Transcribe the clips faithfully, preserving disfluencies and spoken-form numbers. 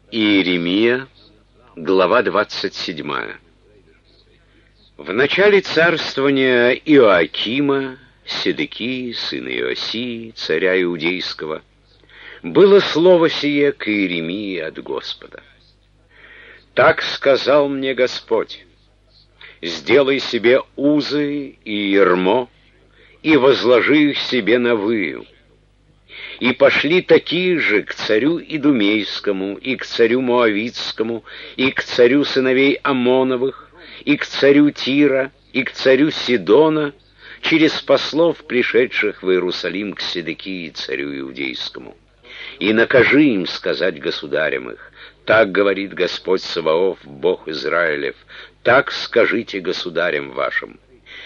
Иеремия, глава двадцать седьмая. В начале царствования Иоакима, Седекии, сына Иосии, царя Иудейского, было слово сие к Иеремии от Господа. «Так сказал мне Господь: сделай себе узы и ярмо, и возложи их себе на выю. И пошли такие же к царю Идумейскому, и к царю Моавитскому, и к царю сыновей Амоновых, и к царю Тира, и к царю Сидона, через послов, пришедших в Иерусалим к Седекии, царю Иудейскому. И накажи им сказать государям их: так говорит Господь Саваоф, Бог Израилев, так скажите государям вашим: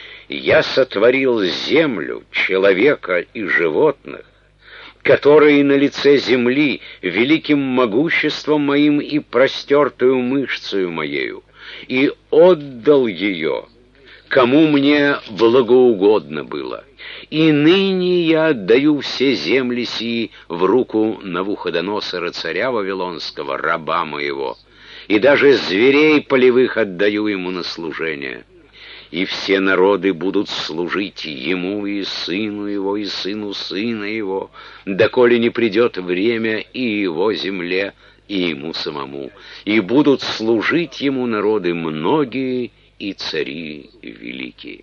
я сотворил землю, человека и животных, которые на лице земли великим могуществом моим и простертую мышцею моею, и отдал ее, кому мне благоугодно было. И ныне я отдаю все земли сии в руку Навуходоносора, царя Вавилонского, раба моего, и даже зверей полевых отдаю ему на служение. И все народы будут служить ему, и сыну его, и сыну сына его, доколе не придет время и его земле, и ему самому, и будут служить ему народы многие и цари великие.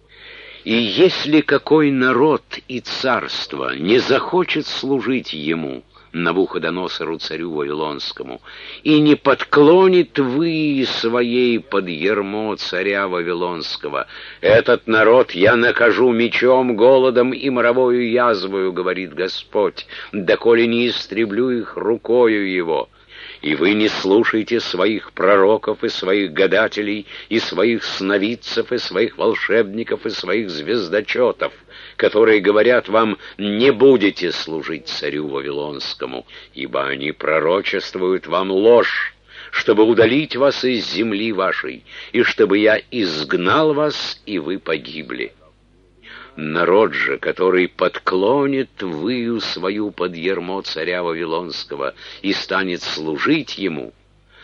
И если какой народ и царство не захочет служить ему, Навуходоносору, царю Вавилонскому, и не подклонит вы своей под ярмо царя Вавилонского, этот народ я накажу мечом, голодом и моровою язвою, говорит Господь, доколе не истреблю их рукою его. И вы не слушайте своих пророков и своих гадателей, и своих сновидцев, и своих волшебников, и своих звездочетов, которые говорят вам: не будете служить царю Вавилонскому, ибо они пророчествуют вам ложь, чтобы удалить вас из земли вашей, и чтобы я изгнал вас, и вы погибли. Народ же, который подклонит выю свою под ярмо царя Вавилонского и станет служить ему,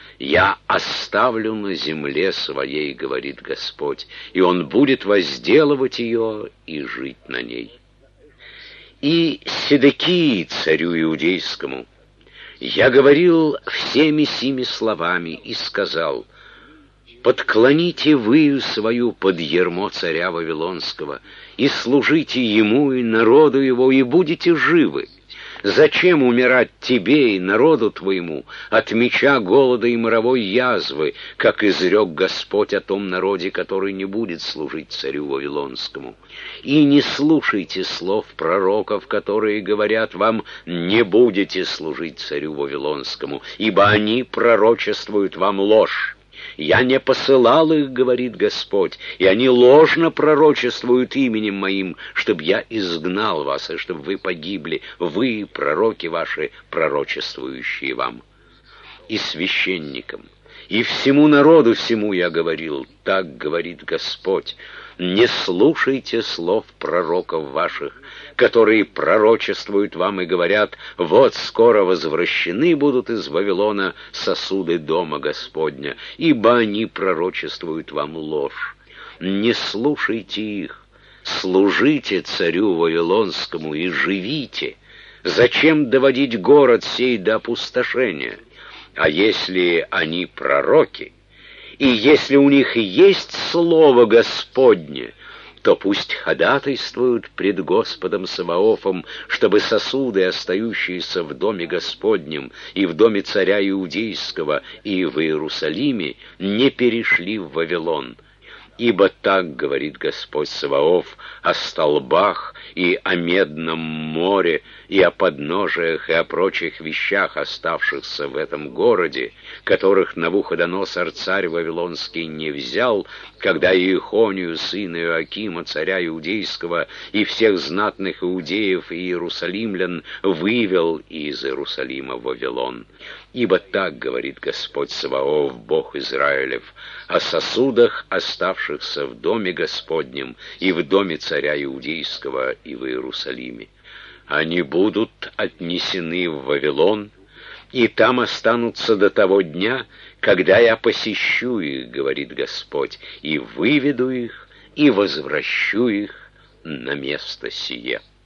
я оставлю на земле своей, говорит Господь, и он будет возделывать ее и жить на ней. И Седекии, царю Иудейскому, я говорил всеми сими словами и сказал: подклоните выю свою под ярмо царя Вавилонского, и служите ему и народу его, и будете живы. Зачем умирать тебе и народу твоему от меча, голода и моровой язвы, как изрек Господь о том народе, который не будет служить царю Вавилонскому? И не слушайте слов пророков, которые говорят вам: не будете служить царю Вавилонскому, ибо они пророчествуют вам ложь. Я не посылал их, говорит Господь, и они ложно пророчествуют именем моим, чтобы я изгнал вас, и чтобы вы погибли, вы, пророки ваши, пророчествующие вам. И священникам, и всему народу всему я говорил: так говорит Господь, не слушайте слов пророков ваших, которые пророчествуют вам и говорят: вот скоро возвращены будут из Вавилона сосуды дома Господня, ибо они пророчествуют вам ложь. Не слушайте их, служите царю Вавилонскому и живите. Зачем доводить город сей до опустошения? А если они пророки, и если у них есть слово Господне, то пусть ходатайствуют пред Господом Саваофом, чтобы сосуды, остающиеся в доме Господнем и в доме царя Иудейского и в Иерусалиме, не перешли в Вавилон. Ибо так говорит Господь Саваоф о столбах и о медном море, и о подножиях, и о прочих вещах, оставшихся в этом городе, которых Навуходоносор, царь Вавилонский, не взял, когда Иехонию, сына Иоакима, царя Иудейского, и всех знатных иудеев и иерусалимлян вывел из Иерусалима в Вавилон. Ибо так говорит Господь Саваоф, Бог Израилев, о сосудах, оставшихся в доме Господнем и в доме царя Иудейского и в Иерусалиме. Они будут отнесены в Вавилон, и там останутся до того дня, когда я посещу их, говорит Господь, и выведу их, и возвращу их на место сие.